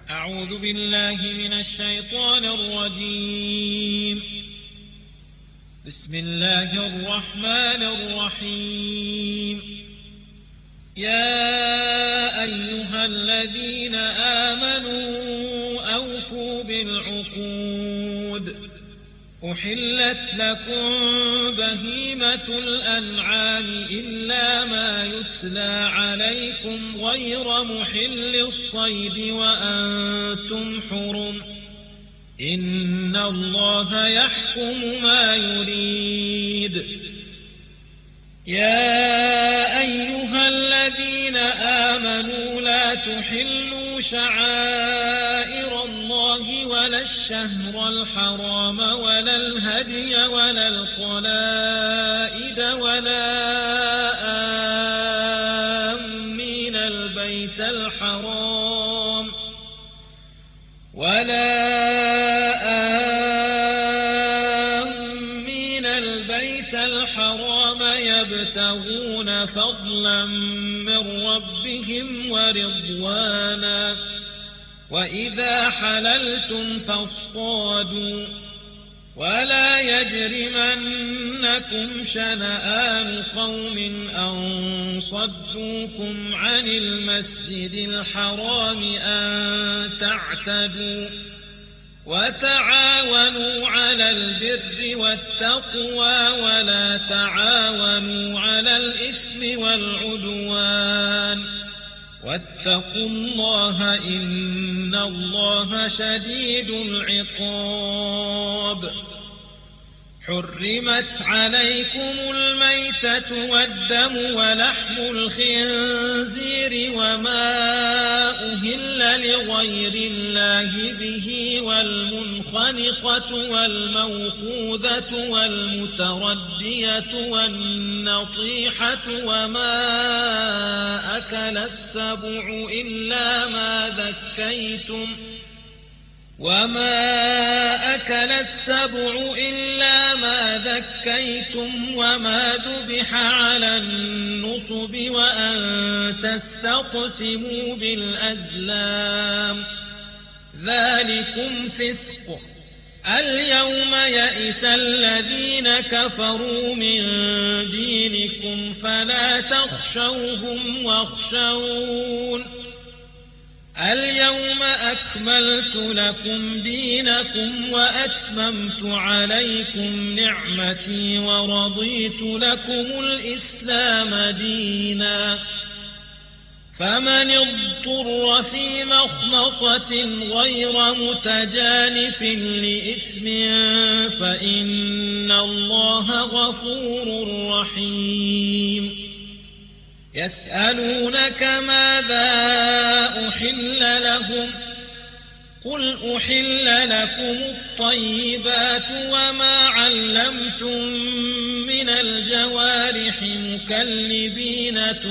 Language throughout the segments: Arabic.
أعوذ بالله من الشيطان الرجيم. بسم الله الرحمن الرحيم. يا أيها الذين آمنوا أوفوا بالعقود. أحلت لكم بهيمة الأنعام إلا ما يتلى عليكم غير محل الصيد وأنتم حرم. إن الله يحكم ما يريد. يا أيها الذين آمنوا لا تحلوا شعائر الله ولا الشهر الحرام ولا الهدي ولا القلائد ولا آمين البيت الحرام يبتغون فضلا من ربهم ورضوانا. وإذا حللتم فاصطادوا ولا يجرمنكم شنآن قوم أن صدوكم عن المسجد الحرام أن تعتدوا. وتعاونوا على البر والتقوى ولا تعاونوا على الإثم والعدوان. واتقوا الله إن الله شديد العقاب. حرمت عليكم الميتة والدم ولحم الخنزير وما أهل لغير الله به والمنخنقة والموقوذة والمتردية والنطيحة وما أكل السبع إلا ما ذكيتم وما ذبح على النصب وأن تستقسموا بالأزلام. ذلكم فسق. اليوم يئس الذين كفروا من دينكم فلا تخشوهم واخشون. اليوم أكملت لكم دينكم وأتممت عليكم نعمتي ورضيت لكم الإسلام دينا. فمن اضطر في مخمصة غير متجانف لإثم فإن الله غفور رحيم. يسألونك ماذا أحل لهم قل أحل لكم الطيبات وما علمتم من الجوارح مكلبين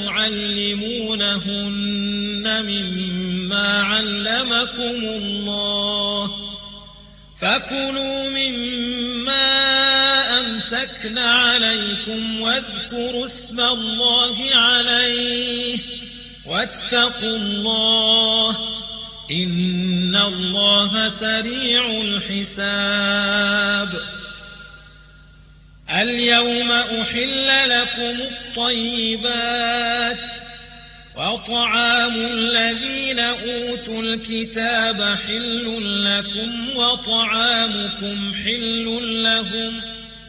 تعلمونهن مما علمكم الله فكلوا مما أمسكن عليكم واذكروا اسم الله عليه واتقوا الله إن الله سريع الحساب. اليوم أحل لكم الطيبات وطعام الذين أوتوا الكتاب حل لكم وطعامكم حل لهم.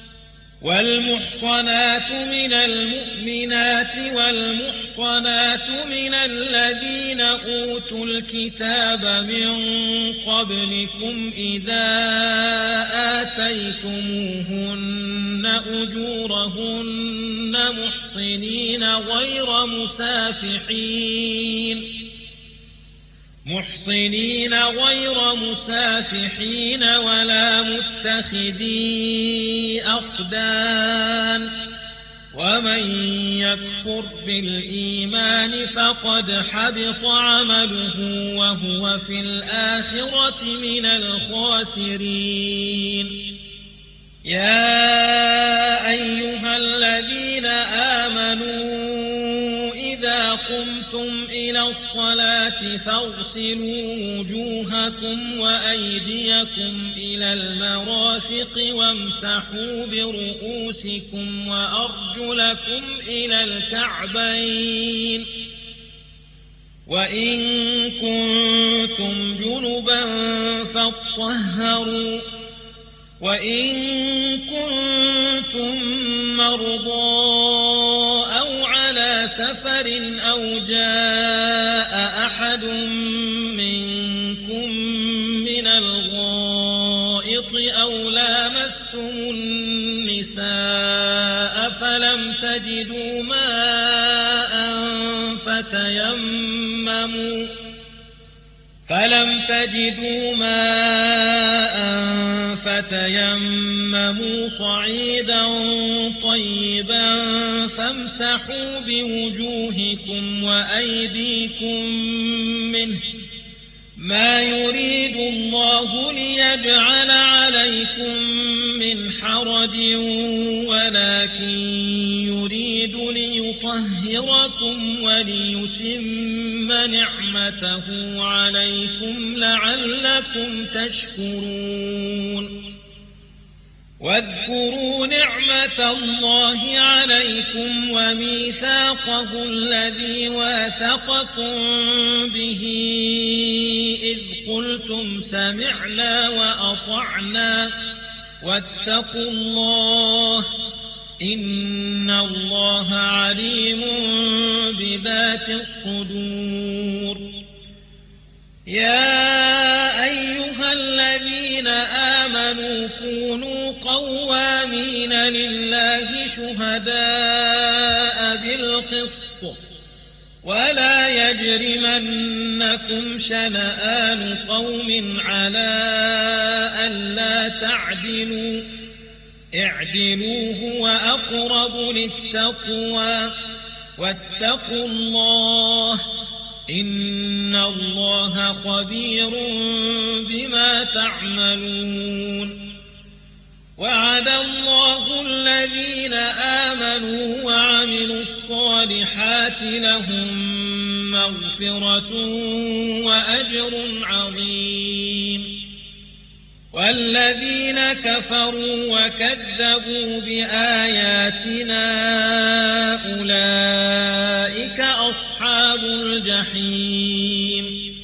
والمحصنات من المؤمنات والمحصنات من الذين أوتوا الكتاب من قبلكم إذا آتيتموهن أجورهن محصنين غير مسافحين ولا متخذي أخدان. ومن يكفر بالإيمان فقد حبط عمله وهو في الآخرة من الخاسرين. يا أيها الذين آمنوا إذا قمتم قمتم إلى الصلاة فاغسلوا وجوهكم وأيديكم إلى المرافق وامسحوا برؤوسكم وأرجلكم إلى الكعبين وإن كنتم جنبا فاطهروا وإن كنتم مرضى أو على سفر أو جاء أحد منكم من الغائط أو لامستم النساء فلم تجدوا ماء فتيمموا صعيدا طيبا فامسحوا بوجوهكم وأيديكم منه ما يريد الله ليجعل عليكم من حرج ولكن يريد ليطهركم وليتم نعمته عليكم لعلكم تشكرون واذكروا نعمة الله عليكم وميثاقه الذي واثقكم به إذ قلتم سمعنا وأطعنا واتقوا الله إن الله عليم بذات الصدور يا أيها الذين آمنوا كونوا قوامين لله شهداء بالقسط ولا يجرمنكم شنآن قوم على ألا تعدلوا اعدلوا هو أقرب للتقوى واتقوا الله إن الله خبير بما تعملون وعد الله الذين آمنوا وعملوا الصالحات لهم مغفرة وأجر عظيم والذين كفروا وكذبوا بآياتنا أولئك أصحاب الجحيم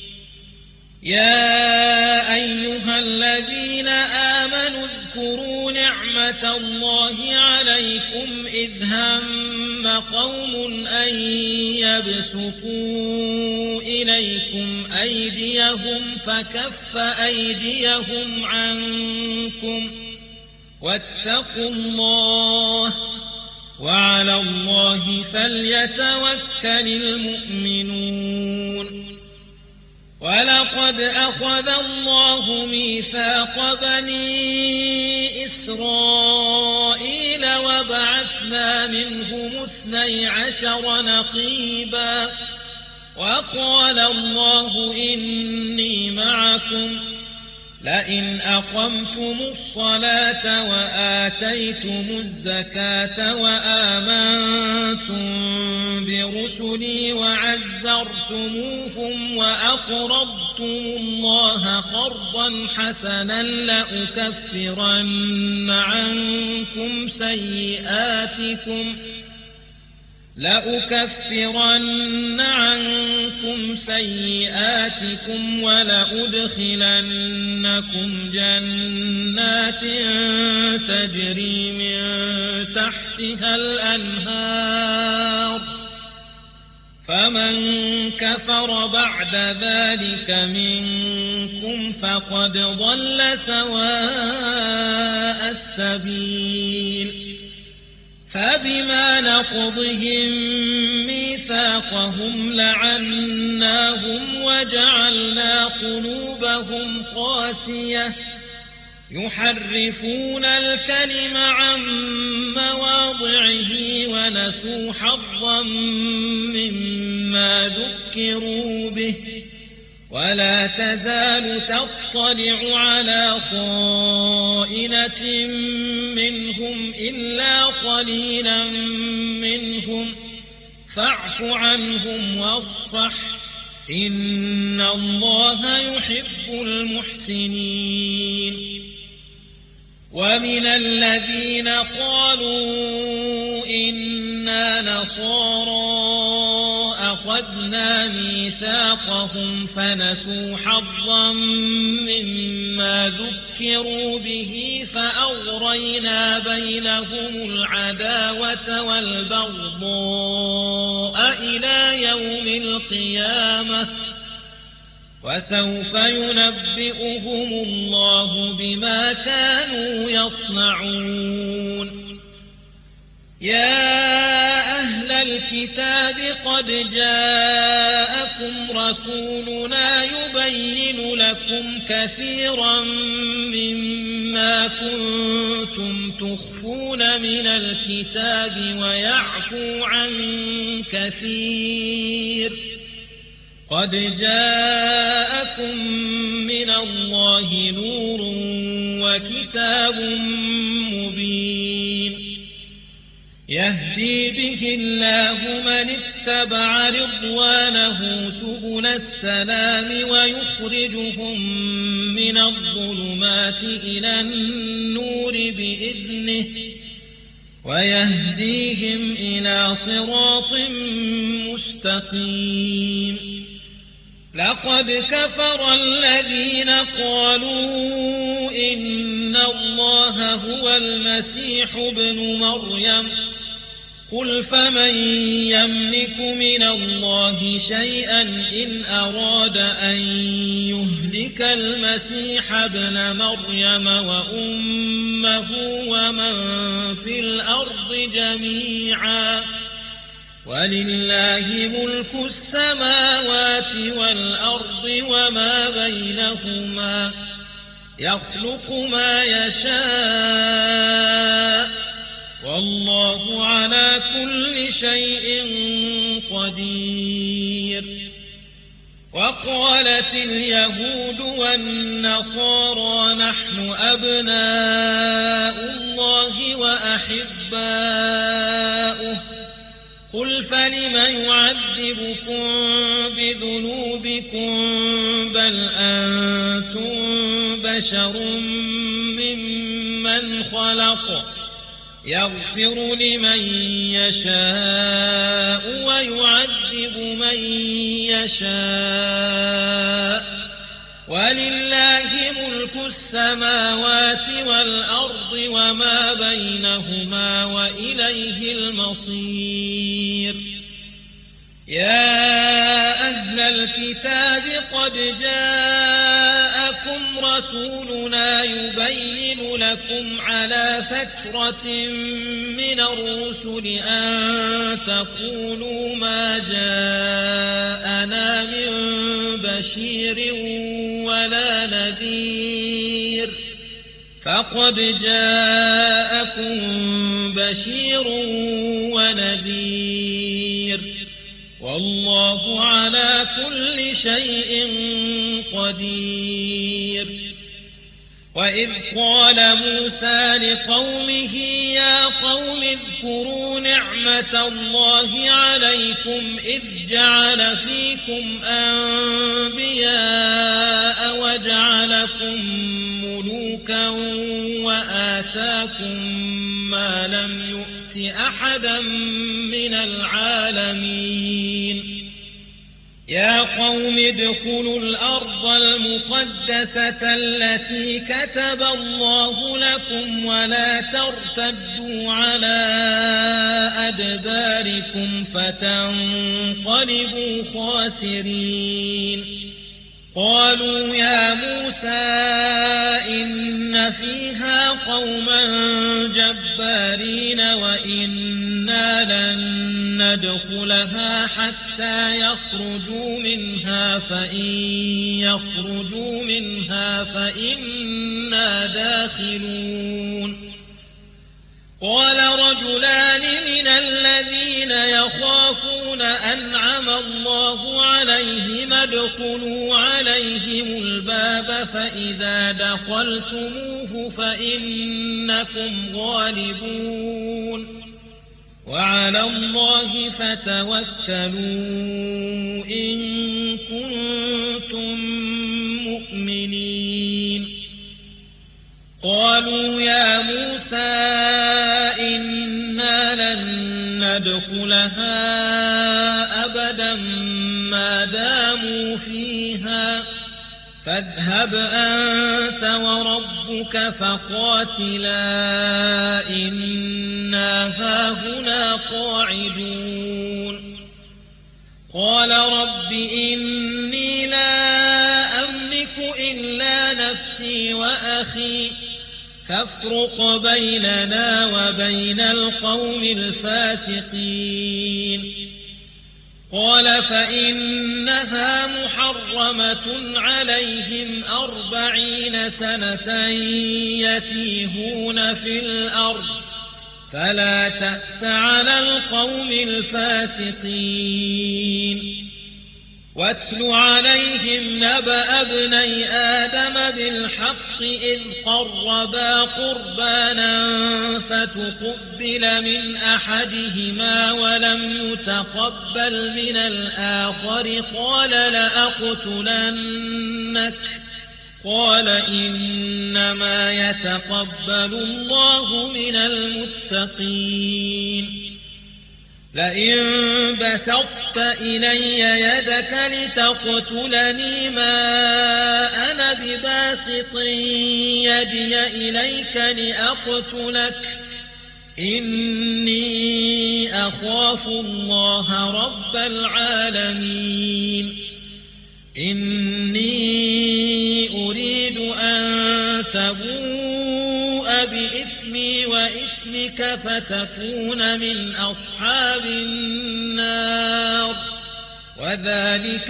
يا أيها الذين آمنوا اذكروا نعمة الله عليكم إذ هم قوم أن يبسطوا إليكم أيديهم فكف أيديهم عنكم واتقوا الله وعلى الله فليتوكل المؤمنون ولقد أخذ الله ميثاق بني إسرائيل وبعثنا منهم 12 نقيبا وقال الله إني معكم لئن أقمتم الصلاة وآتيتم الزكاة وآمنتم برسلي وعزرتموهم وأقرضتم الله قرضا حسنا لأكفرن عنكم سيئاتكم ولأدخلنكم جنات تجري من تحتها الأنهار فمن كفر بعد ذلك منكم فقد ضل سواء السبيل فبما نقضهم ميثاقهم لعناهم وجعلنا قلوبهم قاسية يحرفون الكلم عن مواضعه ونسوا حظا مما ذكروا به ولا تزال تطلع على خائنة منهم إلا قليلا منهم فاعف عنهم واصفح إن الله يحب المحسنين. ومن الذين قالوا إنا نصارى أخذنا ميثاقهم فنسوا حظا مما ذكروا به فأغرينا بينهم العداوة والبغضاء إلى يوم القيامة وسوف ينبئهم الله بما كانوا يصنعون. يا أهل الكتاب قد جاءكم رسولنا يبين لكم كثيرا مما كنتم تخفون من الكتاب ويعفو عن كثير. قد جاءكم من الله نور وكتاب مبين يهدي به الله من اتبع رضوانه سبل السلام ويخرجهم من الظلمات إلى النور بإذنه ويهديهم إلى صراط مستقيم. لقد كفر الذين قالوا إن الله هو المسيح ابن مريم قل فمن يملك من الله شيئا إن أراد أن يهلك المسيح ابن مريم وأمه ومن في الأرض جميعا ولله ملك السماوات والأرض وما بينهما يخلق ما يشاء والله على كل شيء قدير. وقالت اليهود والنصارى نحن أبناء الله وأحباؤه قل فلم يعذبكم بذنوبكم بل أنتم بشر ممن خلق يغفر لمن يشاء ويعذب من يشاء ولله ملك السماوات والأرض وما بينهما وإليه المصير. يا أهل الكتاب قد جاءكم رسولنا يبين لكم على فترة من الرسل أن تقولوا ما جاءنا من بشير ولا نذير فقد جاءكم بشير ونذير والله على كل شيء قدير. وإذ قال موسى لقومه يا قوم اذكروا نعمة الله عليكم إذ جعل فيكم أنبياء وجعلكم ملوكا وآتاكم ما لم يؤت أحدا من العالمين. يا قوم ادخلوا الأرض المقدسة التي كتب الله لكم ولا ترتدوا على أدباركم فتنقلبوا خاسرين. قالوا يا موسى إن فيها قوما جبارين وإنا لن ندخلها حتى يخرجوا منها فإن يخرجوا منها فإنا داخلون. قال رجلان من الذين يخافون أنعم الله عليهم ادخلوا عليهم الباب فإذا دخلتموه فإنكم غالبون وعلى الله فتوكلوا إن كنتم مؤمنين قالوا يا موسى إنا لن ندخلها أبدا ما داموا فيها فاذهب أنت وربك فقاتلا إنا هاهنا قاعدون قال رب إني لا أملك إلا نفسي وأخي فافرق بيننا وبين القوم الفاسقين قال فإنها محرمة عليهم 40 سنة يتيهون في الأرض فلا تأس على القوم الفاسقين واتل عليهم نبأ ابني آدم بالحق إذ قربا قربانا فتقبل من أحدهما ولم يتقبل من الآخر قال لأقتلنك قال إنما يتقبل الله من المتقين لئن بسطت إلي يدك لتقتلني ما أنا بباسط يدي إليك لأقتلك إني أخاف الله رب العالمين إني أريد أن تبوء بإثمي وإثمك فتكون من أصحاب النار وذلك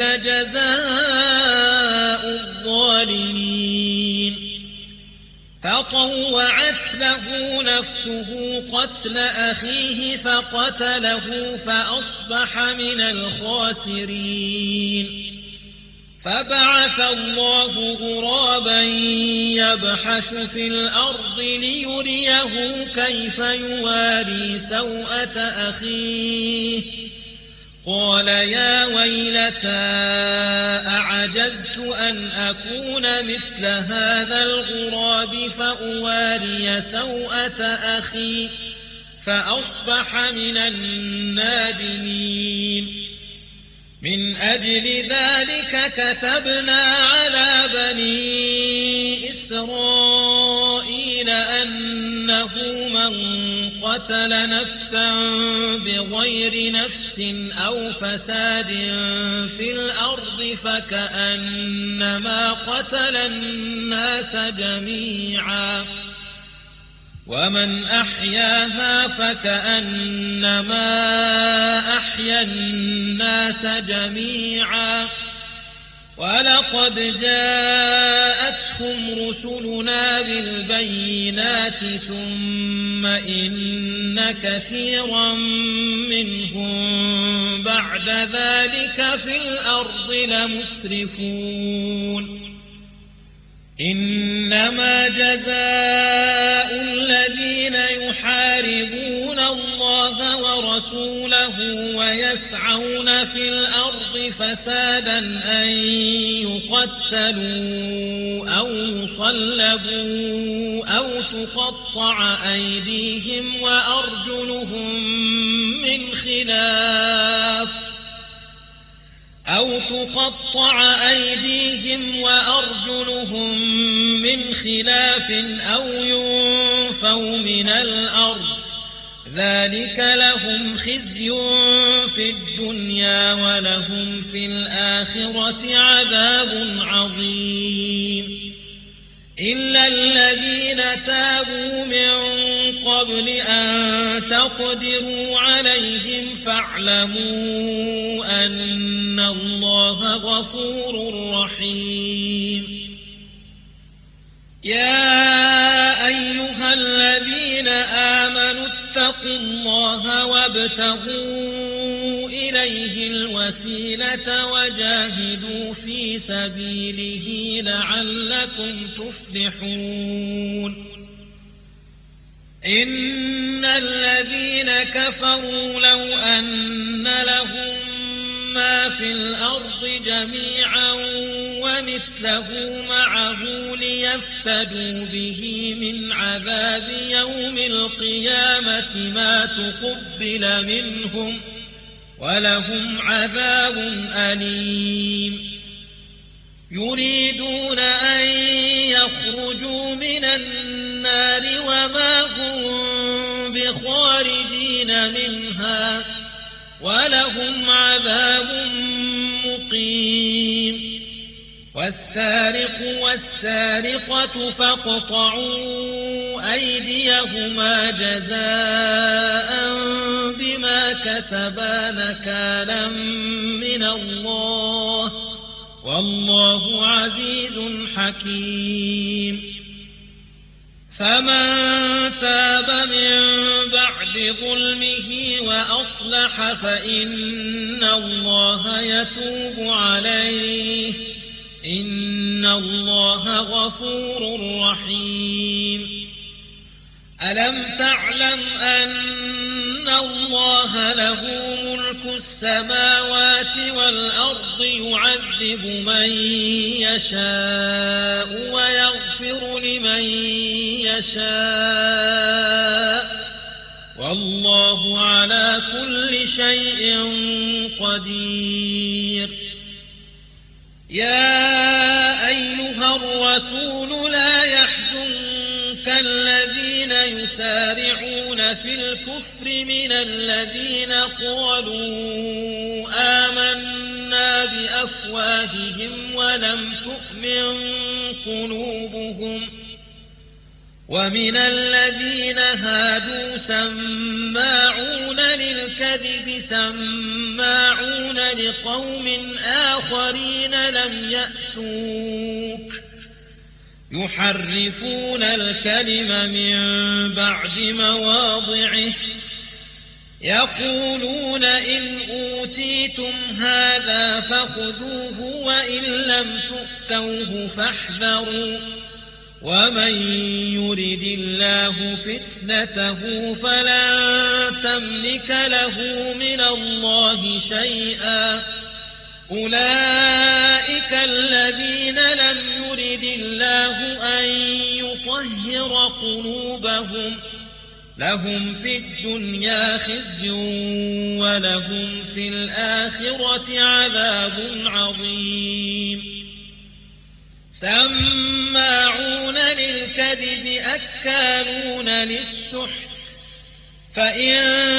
جزاء الظالمين فطوعت له نفسه قتل أخيه فقتله فأصبح من الخاسرين فبعث الله غرابا يبحث في الأرض ليريه كيف يواري سوءة أخيه قال يا ويلتى أعجزت أن أكون مثل هذا الغراب فأواري سوءة أخي فأصبح من النادمين من أجل ذلك كتبنا على بني إسرائيل أنه من قتل نفسا بغير نفس أو فساد في الأرض فكأنما قتل الناس جميعا ومن أحياها فكأنما أحيا الناس جميعا ولقد جاءتهم رسلنا بالبينات ثم إن كثيرا منهم بعد ذلك في الأرض لمسرفون إنما جزاء الذين يحاربون الله ورسوله ويسعون في الأرض فسادا أن يقتلوا أو يصلبوا تقطع أيديهم وأرجلهم من خلاف أو ينفوا من الأرض ذلك لهم خزي في الدنيا ولهم في الآخرة عذاب عظيم إلا الذين تابوا من قبل أن تقدروا عليهم فاعلموا أن الله غفور رحيم يا أيها الذين آمنوا اتقوا الله وابتغوا إليه الوسيلة وجاهدوا في سبيله لعلكم تفلحون إن الذين كفروا لو أن لهم ما في الأرض جميعا ومثله معه ليفتدوا به من عذاب يوم القيامة ما تقبل منهم ولهم عذاب أليم يريدون أن يخرجوا من النار وما هم بخارجين منها ولهم عذاب مقيم والسارق والسارقة فاقطعوا أيديهما جزاء بما كسبا نكالا من الله والله عزيز حكيم فمن تاب من بعد ظلمه وأصلح فإن الله يتوب عليه إن الله غفور رحيم ألم تعلم أن الله له ملك السماوات والأرض يعذب من يشاء ويغفر لمن يشاء والله على كل شيء قدير يا أيها الرسول لا يحزنك الذين يسارعون في الكفر من الذين قالوا آمنا بأفواههم ولم تؤمن قلوبهم ومن الذين هادوا سماعون للكذب سماعون لقوم آخرين لم يأتوك يحرفون الكلم من بعد مواضعه يقولون إن أوتيتم هذا فخذوه وإن لم تؤتوه فاحذروا ومن يرد الله فتنته فلن تملك له من الله شيئا أولئك الذين لم يرد الله أن يطهر قلوبهم لهم في الدنيا خزي ولهم في الآخرة عذاب عظيم سماعون للكذب أكالون للسحت فإن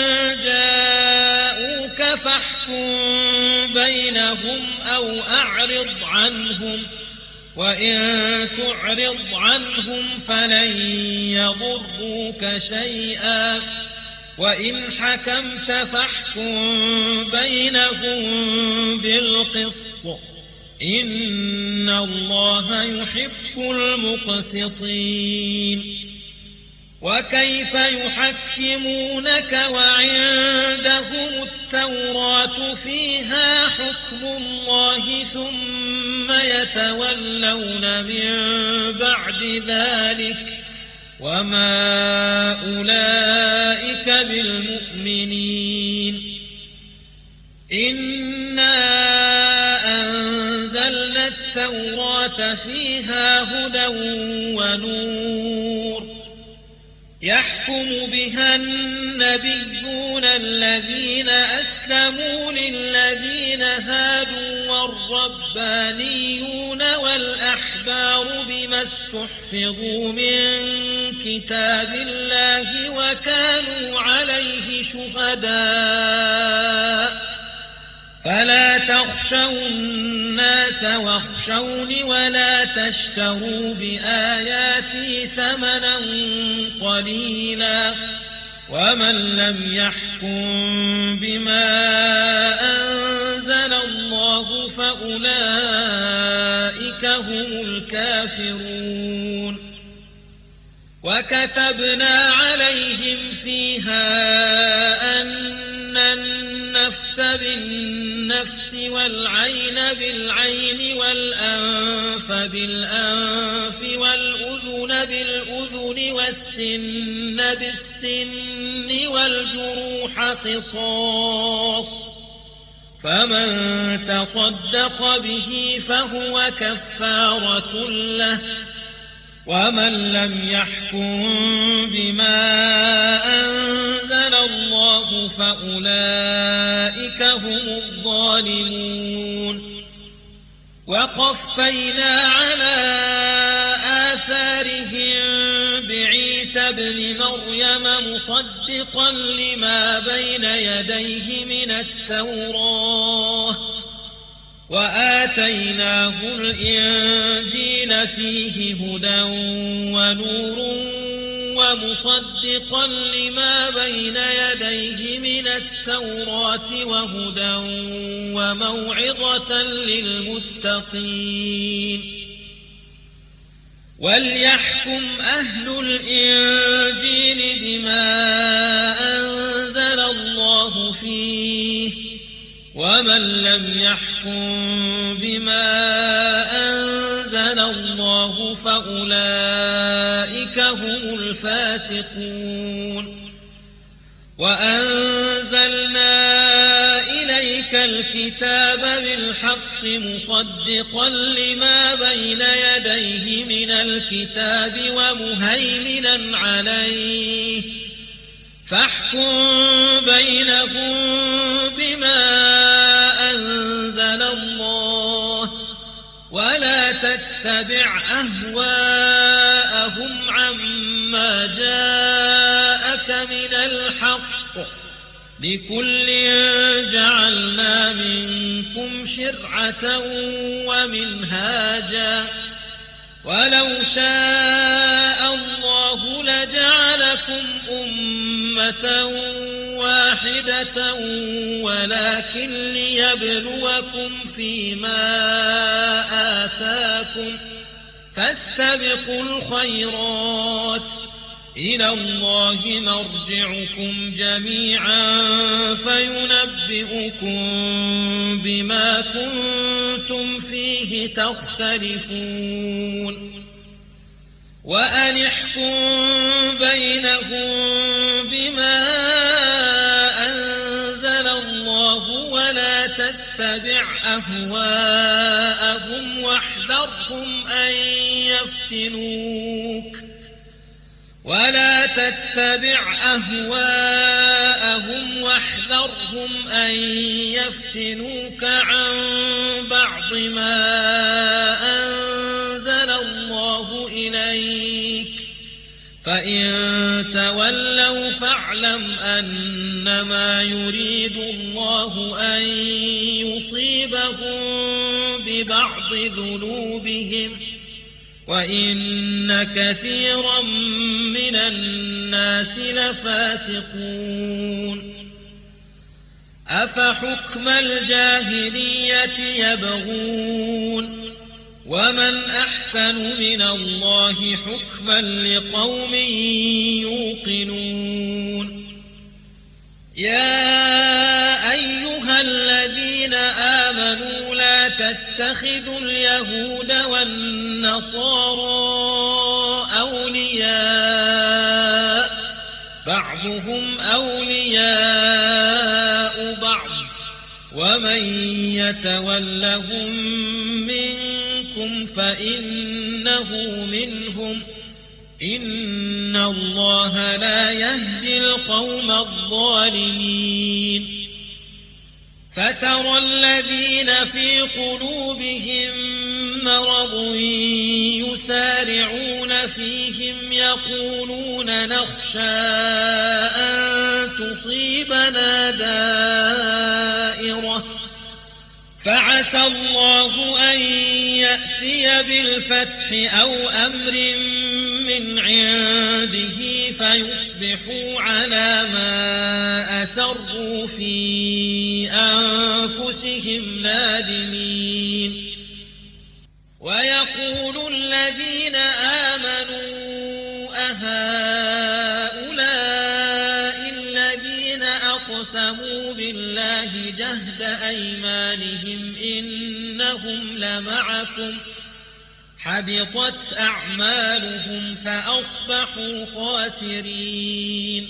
جاءوك فاحكم بينهم أو أعرض عنهم وإن تعرض عنهم فلن يضروك شيئا وإن حكمت فاحكم بينهم بالقسط إن الله يحب المقسطين وكيف يحكمونك وعندهم التوراة فيها حكم الله ثم يتولون من بعد ذلك وما أولئك بالمؤمنين إنا أنزلنا التوراة فيها هدى ونور يحكم بها النبيون الذين أسلموا للذين هادوا والربانيون والأحبار بما استحفظوا من كتاب الله وكانوا عليه شهداء فلا تخشوا الناس واخشوني ولا تشتروا بآياتي ثمنا قليلا ومن لم يحكم بما أنزل الله فأولئك هم الكافرون وكتبنا عليهم فيها أن النفس بالنفس والعين بالعين والأنف بالأنف والأذن بالأذن والسن بالسن والجروح قصاص، فمن تصدق به فهو كفارة له، ومن لم يحكم بما أنزل الله فأولئك هم الظالمون. وقفينا على آثارهم بعيسى ابن مريم مصدقا لما بين يديه من التوراة، وآتيناه الإنجيل فيه هدى ونور ومصدقا لما بين يديه من التوراة وهدى وموعظة للمتقين. وليحكم أهل الإنجيل بما أنزل الله فيه، ومن لم يحكم بما أنزل الله فأولئك هم الفاسقون. وأنزلنا إليك الكتاب بالحق مصدقا لما بين يديه من الكتاب ومهيمنا عليه، فاحكم بينهم بما أنزل الله، ولا تتبع أهواءهم عما جاءك من الحق، لكل جعلنا منكم شرعة ومنهاجا، ولو شاء الله لجعلكم أمة واحدة ولكن ليبلوكم فيما آتاكم، فاستبقوا الخيرات، إلى الله مرجعكم جميعا فينبئكم بما كنتم فيه تختلفون. وأن احكم بينهم بما أنزل الله ولا تتبع أهواءهم واحذرهم أن يفتنوك عن بعض ما أنزل الله إليك، فإن تولوا فاعلم أنما يريد الله أن يصيبهم ببعض ذنوبهم، وإن كثيرا من الناس لفاسقون. أفحكم الجاهلية يبغون، ومن أحسن من الله حكما لقوم يوقنون. يا أيها الذين آمنوا لا تتخذوا اليهود والنصارى أولياء، بعضهم أولياء بعض، ومن يتولهم منكم فإنه منهم، إن الله لا يهدي القوم الظالمين. فترى الذين في قلوبهم مرض يسارعون فيهم يقولون نخشى أن تصيبنا دائرة، فعسى الله أن يأتي بالفتح أو أمر من عنده فيصبحوا على ما أسروا في أنفسهم نادمين. ويقول الذين آمنوا أهؤلاء الذين أقسموا بالله جهد أيمانهم إنهم لمعكم، حبطت أعمالهم فأصبحوا خاسرين.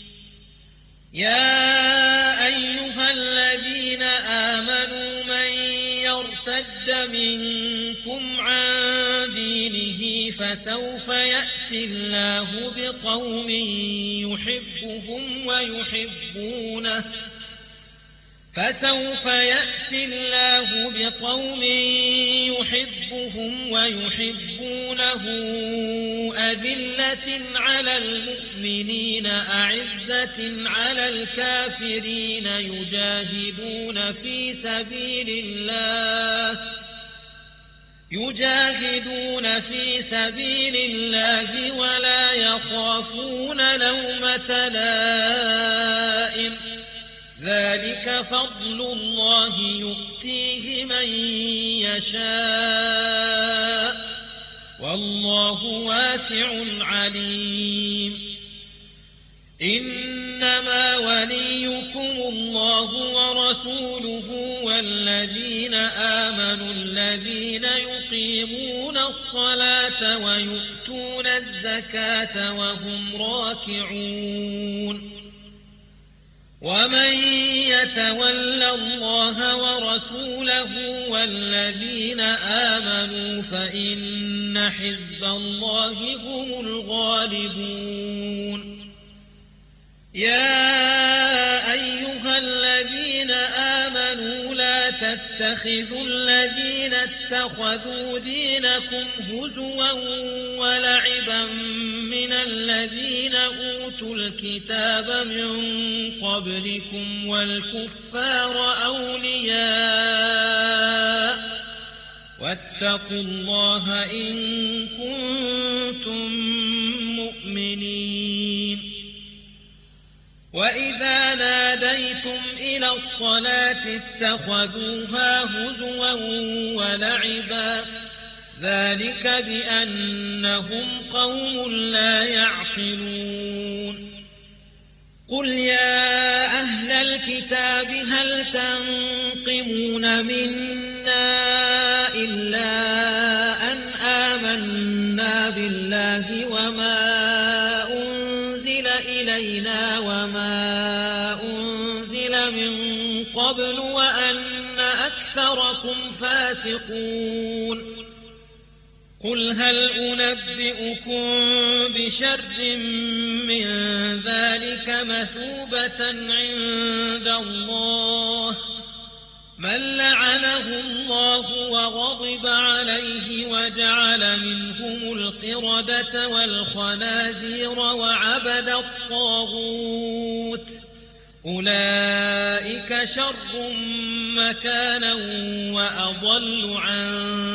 يا أيها الذين آمنوا من يرتد منكم عن دينه فسوف يأتي الله بقوم يحبهم ويحبونه أذلة على المؤمنين أعزة على الكافرين يجاهدون في سبيل الله ولا يخافون لومة لائم ذلك فضل الله يؤتيه من يشاء والله واسع عليم. إنما وليكم الله ورسوله والذين آمنوا الذين يقيمون الصلاة ويؤتون الزكاة وهم راكعون. ومن يتول الله ورسوله والذين آمنوا فإن حزب الله هم الغالبون. يا أيها الذين آمنوا لا تتخذوا الذين اتخذوا دينكم هزوا ولعبا من الذين أوتوا الكتاب من قبلكم والكفار أولياء واتقوا الله إن كنتم مؤمنين. وإذا ناديتم إلى الصلاة اتخذوها هزوا ولعبا ذلك بأنهم قوم لا يعقلون. قل يا أهل الكتاب هل تنقمون منا إلا أن آمنا بالله وما أنزل إلينا وما أنزل من قبل وأن أكثركم فاسقون. قل هل أنبئكم بشر من ذلك مثوبة عند الله من لعنه الله وغضب عليه وجعل منهم القردة والخنازير وعبد الطاغوت أولئك شر مكانا وأضل عن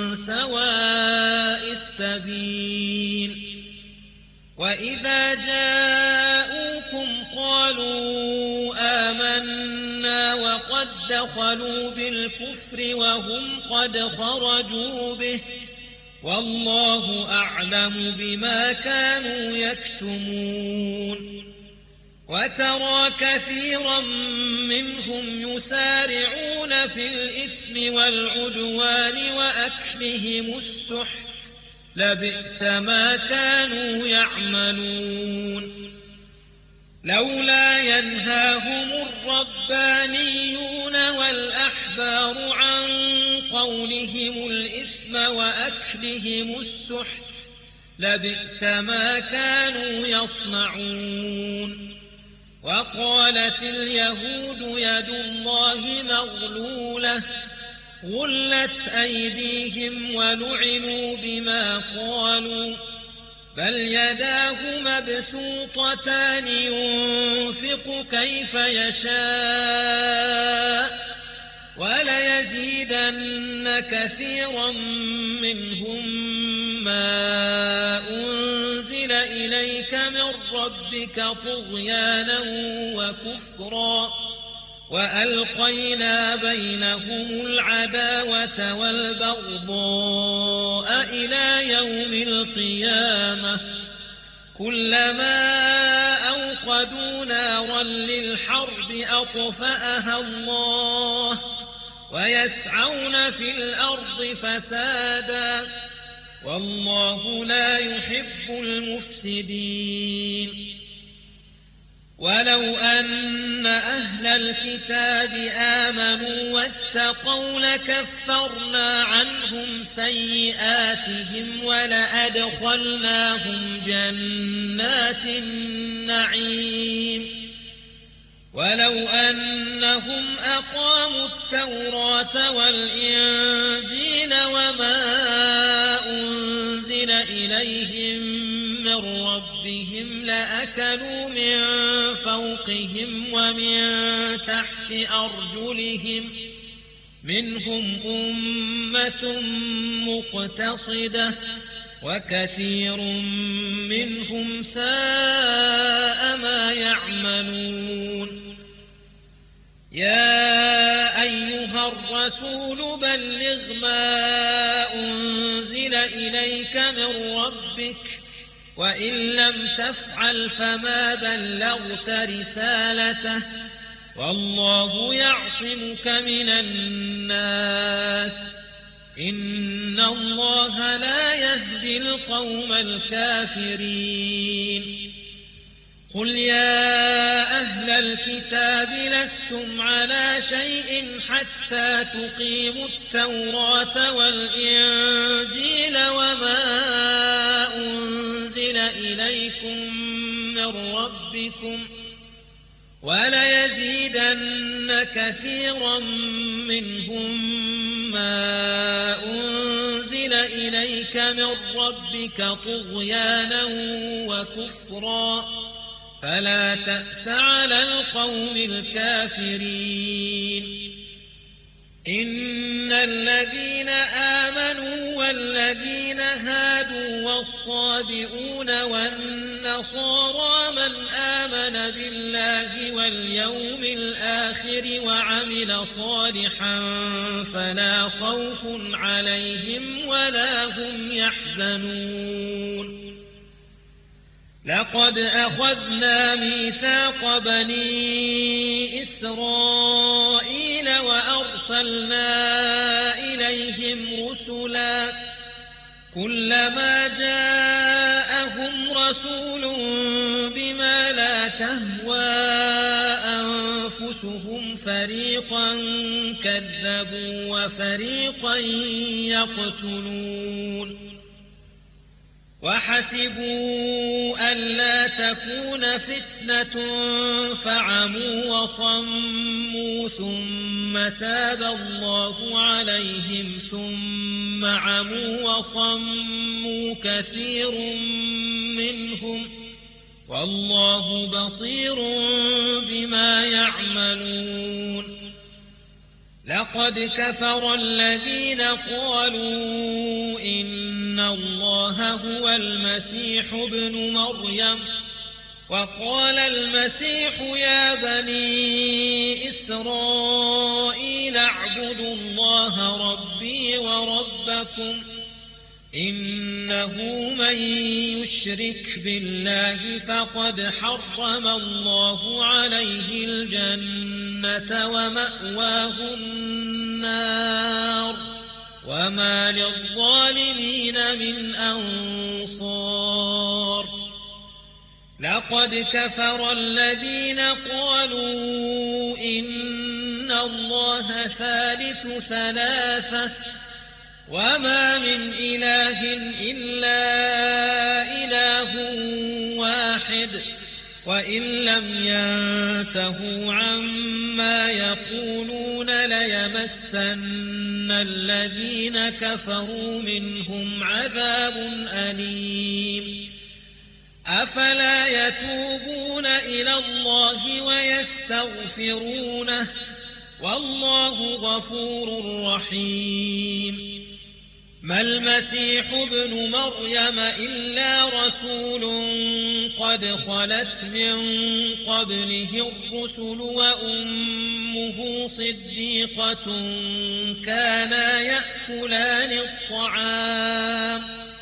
سواء السبيل. وإذا جاءوكم قالوا آمنا وقد دخلوا بالكفر وهم قد خرجوا به والله أعلم بما كانوا يكتمون. وترى كثيرا منهم يسارعون في الإثم والعدوان وأكلهم السحت لبئس ما كانوا يعملون. لولا ينهاهم الربانيون والأحبار عن قولهم الإثم وأكلهم السحت لبئس ما كانوا يصنعون. وقالت اليهود يد الله مغلولة غلت أيديهم ولعنوا بما قالوا بل يداه مبسوطتان ينفق كيف يشاء وليزيدن كثيرا منهم ما أنزل إليك من ربك طغيانا وكفرا وألقينا بينهم العداوة والبغضاء إلى يوم القيامة كلما أوقدوا نارا للحرب أطفأها الله ويسعون في الأرض فسادا والله لا يحب المفسدين. ولو أن أهل الكتاب آمنوا واتقوا لكفرنا عنهم سيئاتهم ولأدخلناهم جنات النعيم. ولو أنهم أقاموا التوراة والإنجيل وما أنزل إليهم من ربهم لأكلوا من فوقهم ومن تحت أرجلهم منهم أمة مقتصدة وكثير منهم ساء ما يعملون. يا أيها الرسول بلغ ما أنزل إليك من ربك وإن لم تفعل فما بلغت رسالته والله يعصمك من الناس إن الله لا يهدي القوم الكافرين. قل يا أهل الكتاب لستم على شيء حتى تقيموا التوراة والإنجيل وما أنزل إليكم من ربكم وليزيدن كثيرا منهم ما أنزل إليك من ربك طغيانا وكفرا فلا تأس على القوم الكافرين. إن الذين آمنوا والذين هادوا والصابئون والنصارى من آمن بالله واليوم الآخر وعمل صالحا فلا خوف عليهم ولا هم يحزنون. لقد أخذنا ميثاق بني إسرائيل وأرسلنا إليهم رسلا كلما جاءهم رسول بما لا تهوى أنفسهم فريقا كذبوا وفريقا يقتلون. وحسبوا ألا تكون فتنة فعموا وصموا ثم تاب الله عليهم ثم عموا وصموا كثير منهم والله بصير بما يعملون. لقد كفر الذين قالوا إن الله هو المسيح ابن مريم وقال المسيح يا بني إسرائيل اعبدوا الله ربي وربكم إنه من يشرك بالله فقد حرم الله عليه الجنة ومأواه النار وما للظالمين من أنصار. لقد كفر الذين قالوا إن الله ثالث ثلاثة وما من إله إلا إله واحد وإن لم ينتهوا عما يقولون ليمسن الذين كفروا منهم عذاب أليم. أفلا يتوبون إلى الله ويستغفرونه والله غفور رحيم. ما المسيح ابن مريم إلا رسول قد خلت من قبله الرسل وأمه صديقة كانا يأكلان الطعام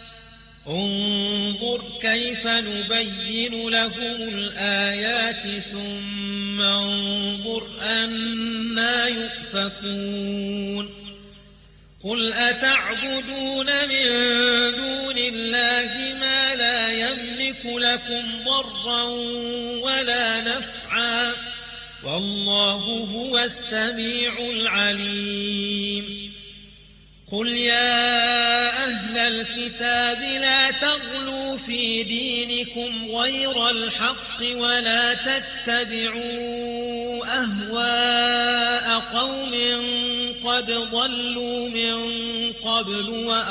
انظر كيف نبين لهم الآيات ثم انظر أنى يؤفكون. قل أتعبدون من دون الله ما لا يملك لكم ضرا ولا نفعا والله هو السميع العليم قل يا أهل الكتاب لا تغلوا في دينكم غير الحق ولا تتبعوا أهواء قوم قد ضلوا من قبل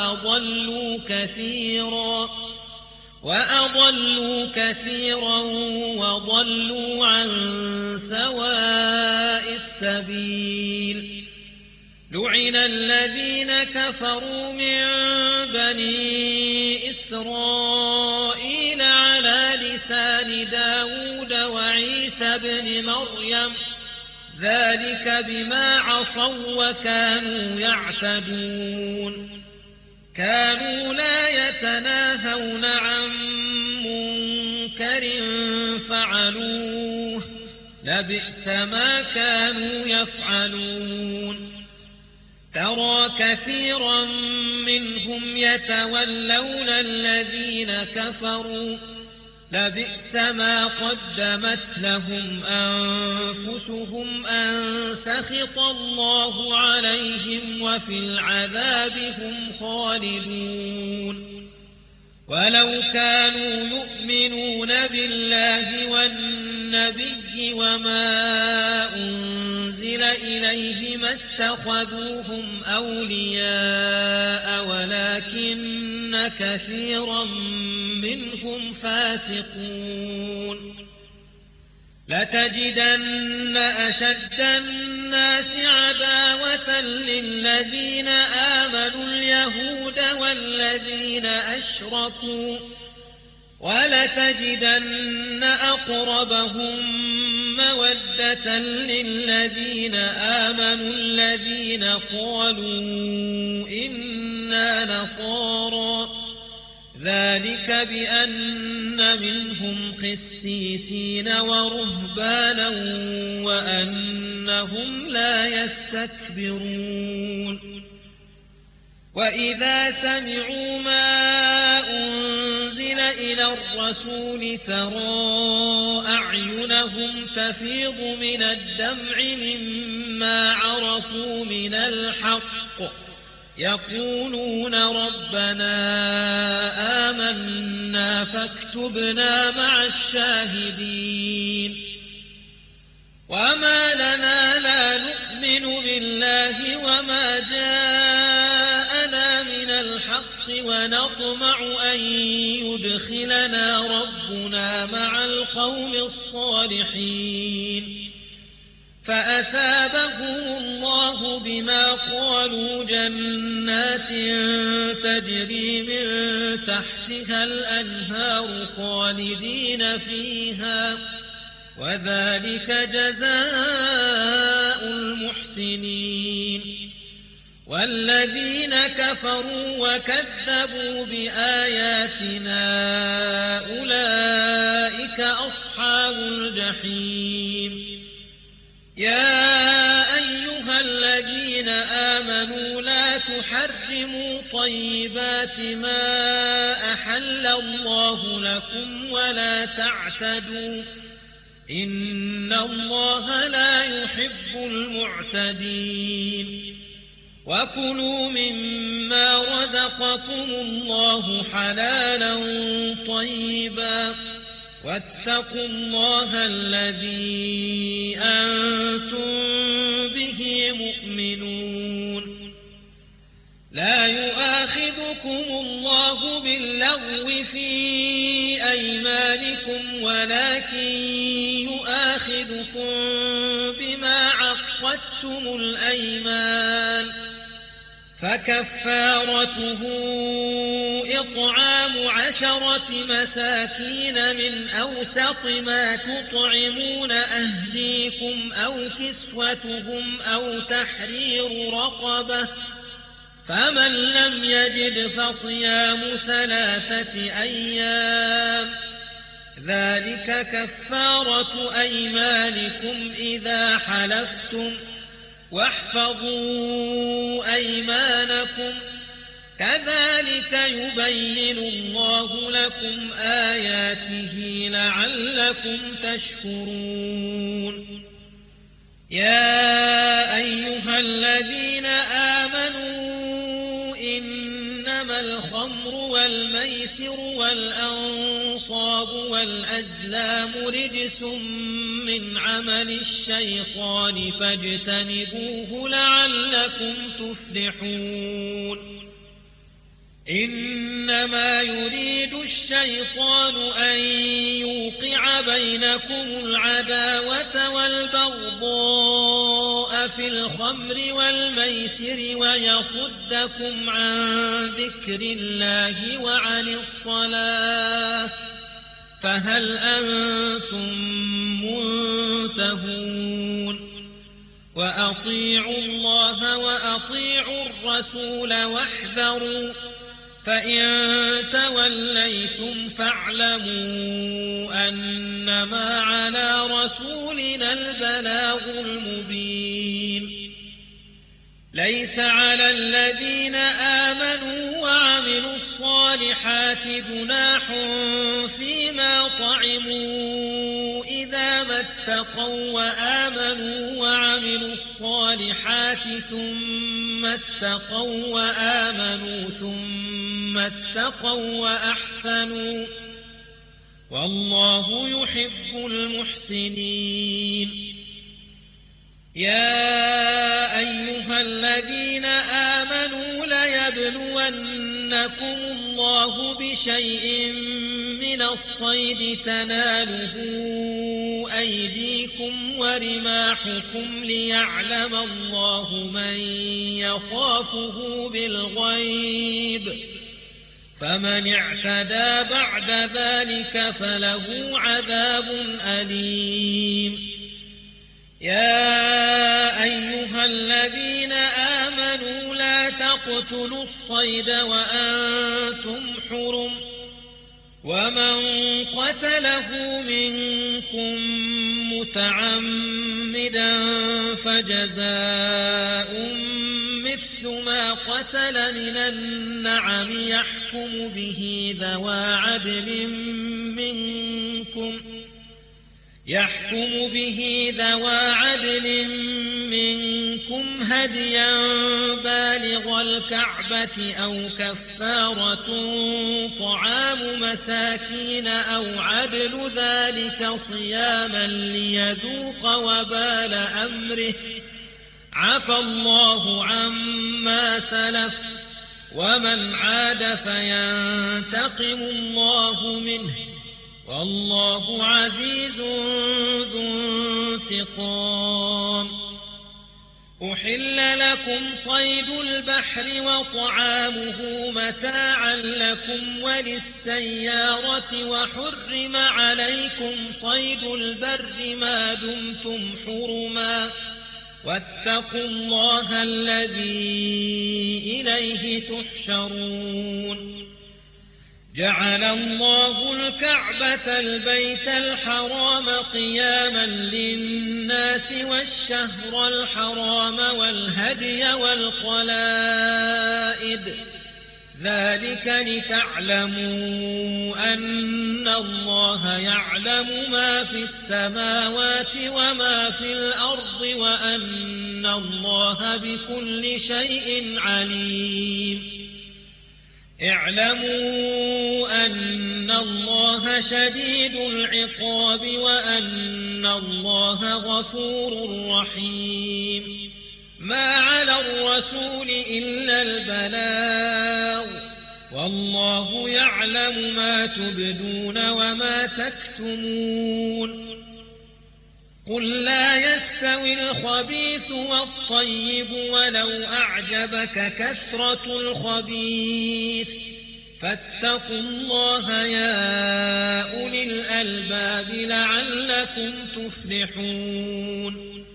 وأضلوا كثيرا وضلوا عن سواء السبيل لعن الذين كفروا من بني إسرائيل على لسان داود وعيسى بن مريم ذلك بما عصوا وكانوا يعتدون كانوا لا يتناهون عن منكر فعلوه لبئس ما كانوا يفعلون ترى كثيرا منهم يتولون الذين كفروا لبئس ما قدمت لهم أنفسهم أن سخط الله عليهم وفي العذاب هم خالدون ولو كانوا يؤمنون بالله والنبي وما أنزل إليه ما اتخذوهم أولياء ولكن كثيرا منهم فاسقون لتجدن أشد الناس عداوة للذين آمنوا اليهود والذين أشركوا ولتجدن أقربهم مودة للذين آمنوا الذين قالوا إنا نصارى ذلك بأن منهم قسيسين ورهبانا وأنهم لا يستكبرون وإذا سمعوا ما أنزل إلى الرسول ترى أعينهم تفيض من الدمع مما عرفوا من الحق يقولون ربنا آمنا فاكتبنا مع الشاهدين وما لنا لا نؤمن بالله وما جاءنا من الحق ونطمع أن يدخلنا ربنا مع القوم الصالحين فأثابهم الله بما قالوا جنات تجري من تحتها الأنهار خالدين فيها وذلك جزاء المحسنين والذين كفروا وكذبوا بآياتنا أولئك أصحاب الجحيم يا أيها الذين آمنوا لا تحرموا طيبات ما أحل الله لكم ولا تعتدوا إن الله لا يحب المعتدين وكلوا مما رزقكم الله حلالا طيبا واتقوا الله الذي أنتم به مؤمنون لا يؤاخذكم الله باللغو في أيمانكم ولكن يؤاخذكم بما عقدتم الأيمان فكفارته إطعام 10 مساكين من أوسط ما تطعمون أهليكم أو كسوتهم أو تحرير رقبة فمن لم يجد فصيام 3 أيام ذلك كفارة أيمانكم إذا حلفتم واحفظوا أيمانكم كذلك يبين الله لكم آياته لعلكم تشكرون يا أيها الذين آمنوا إنما الخمر والميسر والأنصاب والأزلام رجس من عمل الشيطان فاجتنبوه لعلكم تفلحون إنما يريد الشيطان أن يوقع بينكم العداوة والبغضاء في الخمر والميسر ويصدكم عن ذكر الله وعن الصلاة فهل أنتم منتهون وأطيعوا الله وأطيعوا الرسول واحذروا فإن توليتم فاعلموا أنما على رسولنا البلاغ المبين ليس على الذين آمنوا وعملوا الصالحات جناح فيما طعموا إذا ما اتقوا وآمنوا وعملوا الصالحات ثم اتقوا وآمنوا ثم اتقوا وأحسنوا والله يحب المحسنين يا أيها الذين آمنوا ليبلونكم الله بشيء من الصيد تناله أيديكم ورماحكم ليعلم الله من يخافه بالغيب فمن اعتدى بعد ذلك فله عذاب أليم يا أيها الذين آمنوا لا تقتلوا الصيد وأنتم حرم ومن قتله منكم متعمدا فجزاء مثل ما قتل من النعم يحكم به ذوى عدل منكم هديا بالغ الكعبة أو كفارة طعام مساكين أو عدل ذلك صياما ليذوق وبال أمره عفى الله عما سلف ومن عاد فينتقم الله منه والله عزيز ذو انتقام أحل لكم صيد البحر وطعامه متاعا لكم وللسيارة وحرم عليكم صيد البر ما دمتم حرما واتقوا الله الذي إليه تحشرون جعل الله الكعبة البيت الحرام قياما للناس والشهر الحرام والهدي والقلائد ذلك لتعلموا أن الله يعلم ما في السماوات وما في الأرض وأن الله بكل شيء عليم اعلموا أن الله شديد العقاب وأن الله غفور رحيم ما على الرسول إلا البلاغ والله يعلم ما تبدون وما تكتمون قل لا يستوي الخبيث والطيب ولو أعجبك كثرة الخبيث فاتقوا الله يا أولي الألباب لعلكم تفلحون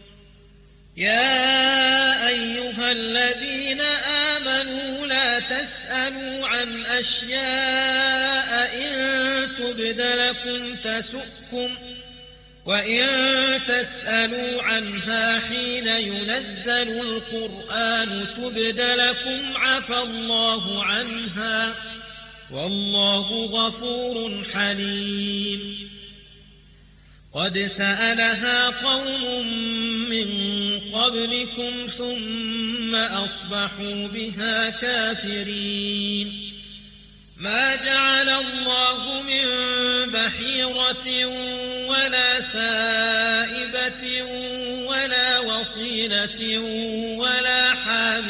يا أيها الذين آمنوا لا تسألوا عن أشياء إن تبد لكم تسؤكم وإن تسألوا عنها حين ينزل القرآن تبد لكم عفى الله عنها والله غفور حليم قد سألها قوم من قبلكم ثم أصبحوا بها كافرين ما جعل الله من بحيرة ولا سائبة ولا وصيلة ولا حام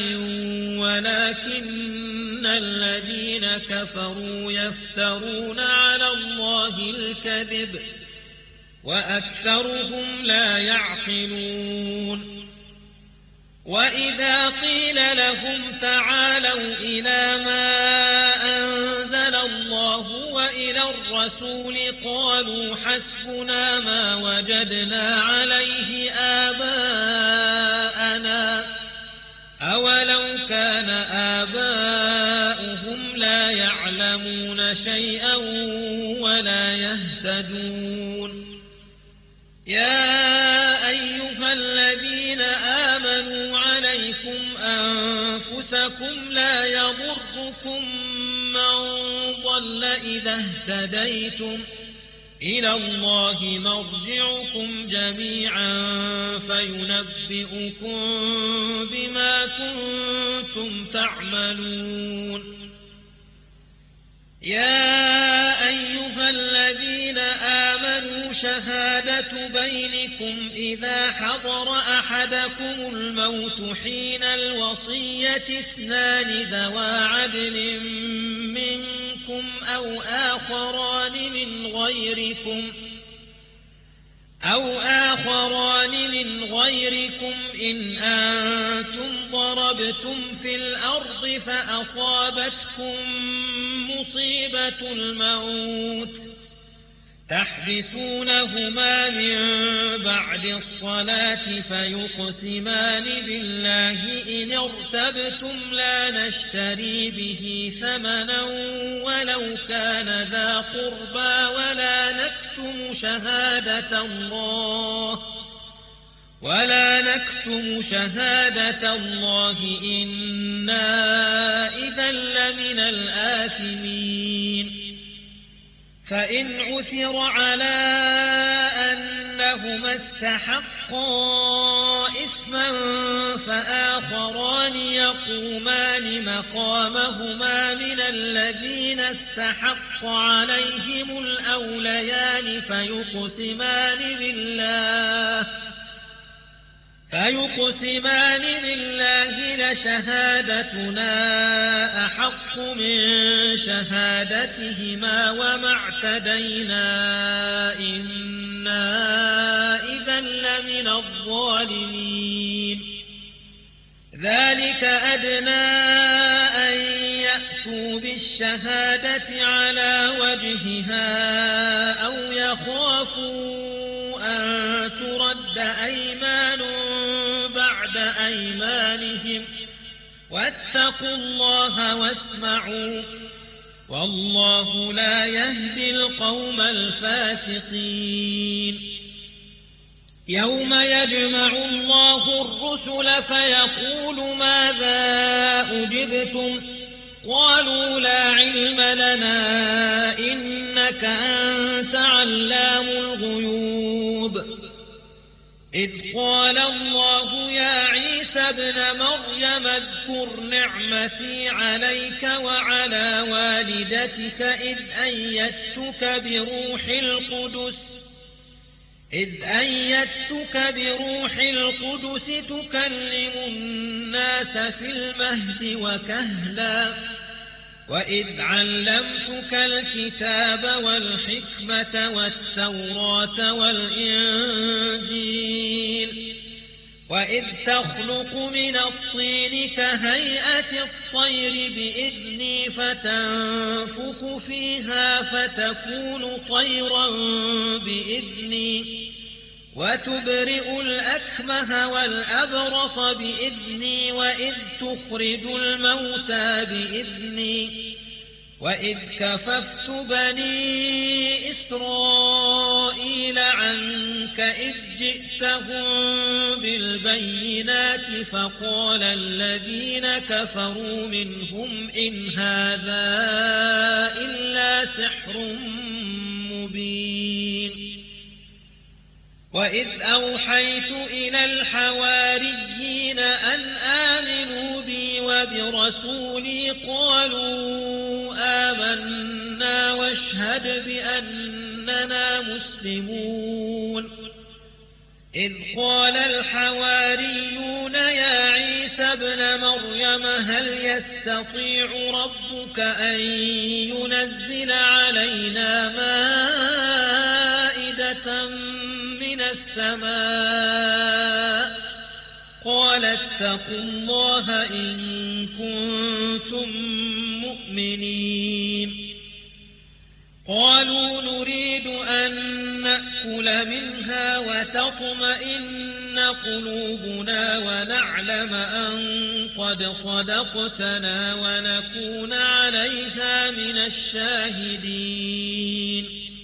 ولكن الذين كفروا يفترون على الله الكذب وأكثرهم لا يعقلون وإذا قيل لهم تعالوا إلى ما أنزل الله وإلى الرسول قالوا حسبنا ما وجدنا عليه آباءنا أولو كان آباؤهم لا يعلمون شيئا ولا يهتدون يا أيها الذين آمنوا عليكم أنفسكم لا يضركم من ضل إذا اهتديتم إلى الله مرجعكم جميعا فينبئكم بما كنتم تعملون يا أيها الذين آمنوا شهادة بينكم إذا حضر أحدكم الموت حين الوصية اثنان ذوى عدل منكم أو آخران من غيركم إن أنتم ضربتم في الأرض فأصابتكم مصيبة الموت تحبسونهما من بعد الصلاة فيقسمان بالله إن ارتبتم لا نشتري به ثمنا ولو كان ذا قربى ولا نكتم شهادة الله إنا إذا لمن الآثمين فإن عثر على أنهما استحقا إثما فآخران يقومان مقامهما من الذين استحق عليهم الأوليان فيقسمان بالله لشهادتنا أحق من شهادتهما وما اعتدينا إنا إذا لمن الظالمين ذلك أدنى أن يأتوا بالشهادة على وجهها أو يخافوا أن ترد أيمان بعد أيمانهم واتقوا الله واسمعوا والله لا يهدي القوم الفاسقين يوم يجمع الله الرسل فيقول ماذا أجبتم قالوا لا علم لنا إنك أنت علام الغيوب إذ قال الله يا عيسى ابن مريم اذكر نعمتي عليك وعلى والدتك إذ أيدتك بروح القدس تكلم الناس في المهد وكهلا وإذ علمتك الكتاب والحكمة والتوراة والإنجيل وإذ تخلق من الطين كهيئة الطير بإذني فتنفخ فيها فتكون طيرا بإذني وتبرئ الأكمه والأبرص بإذني وإذ تخرج الموتى بإذني وإذ كففت بني إسرائيل ليضل عنك إذ جئتهم بالبينات فقال الذين كفروا منهم إن هذا إلا سحر مبين وإذ أوحيت إلى الحواريين أن آمنوا بي وبرسولي قالوا آمنا واشهد بأننا مسلمون إذ قال الحواريون يا عيسى ابن مريم هل يستطيع ربك أن ينزل علينا مائدة من السماء قال اتقوا الله إن كنتم مؤمنين قالوا نريد أن نأكل منها وتطمئن قلوبنا ونعلم أن قد صدقتنا ونكون عليها من الشاهدين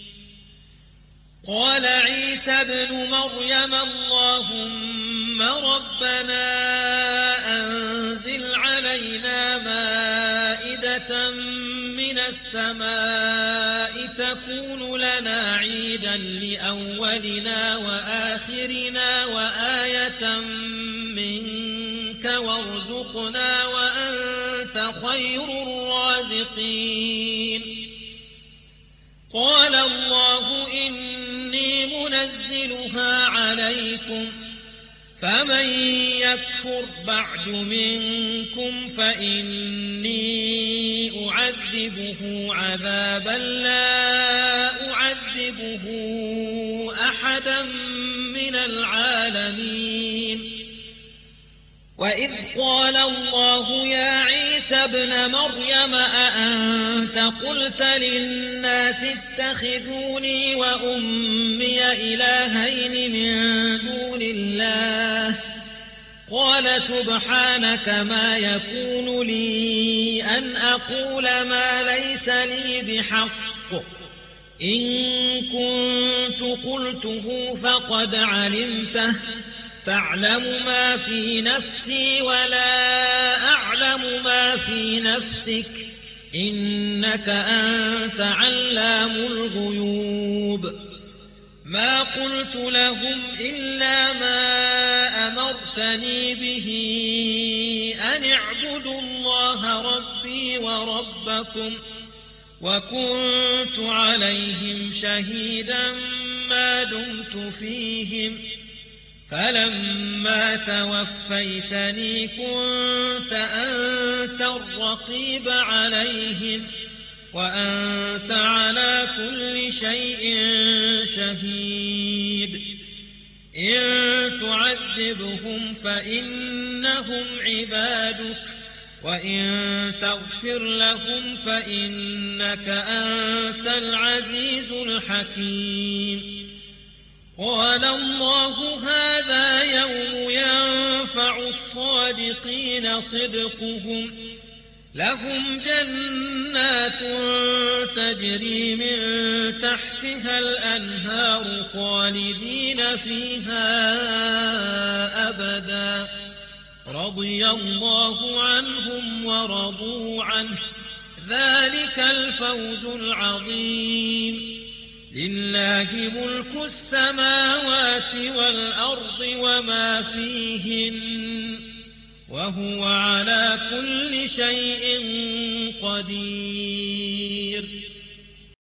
قال عيسى ابن مريم اللهم ربنا أنزل علينا مائدة من السماء تكون لنا عيدا لأولنا وآخرنا وآية منك وارزقنا وأنت خير الرازقين قال الله إني منزلها عليكم فمن يكفر بعد منكم فإني أعذبه عذابا لا أعذبه أحدا من العالمين وإذ قال الله يا عيسى ابن مريم أأنت قلت للناس اتخذوني وأمي إلهين من دون الله قال سبحانك ما يكون لي أن أقول ما ليس لي بحق إن كنت قلته فقد علمته تعلم ما في نفسي ولا أعلم ما في نفسك إنك أنت علام الغيوب ما قلت لهم إلا ما أمرتني به أن اعبدوا الله ربي وربكم وكنت عليهم شهيدا ما دمت فيهم فلما توفيتني كنت أنت الرقيب عليهم وأنت على كل شيء شهيد إن تعذبهم فإنهم عبادك وإن تغفر لهم فإنك أنت العزيز الحكيم قال الله هذا يوم ينفع الصادقين صدقهم لهم جنات تجري من تحتها الأنهار خالدين فيها أبدا رضي الله عنهم ورضوا عنه ذلك الفوز العظيم لله ملك السماوات والأرض وما فيهن وهو على كل شيء قدير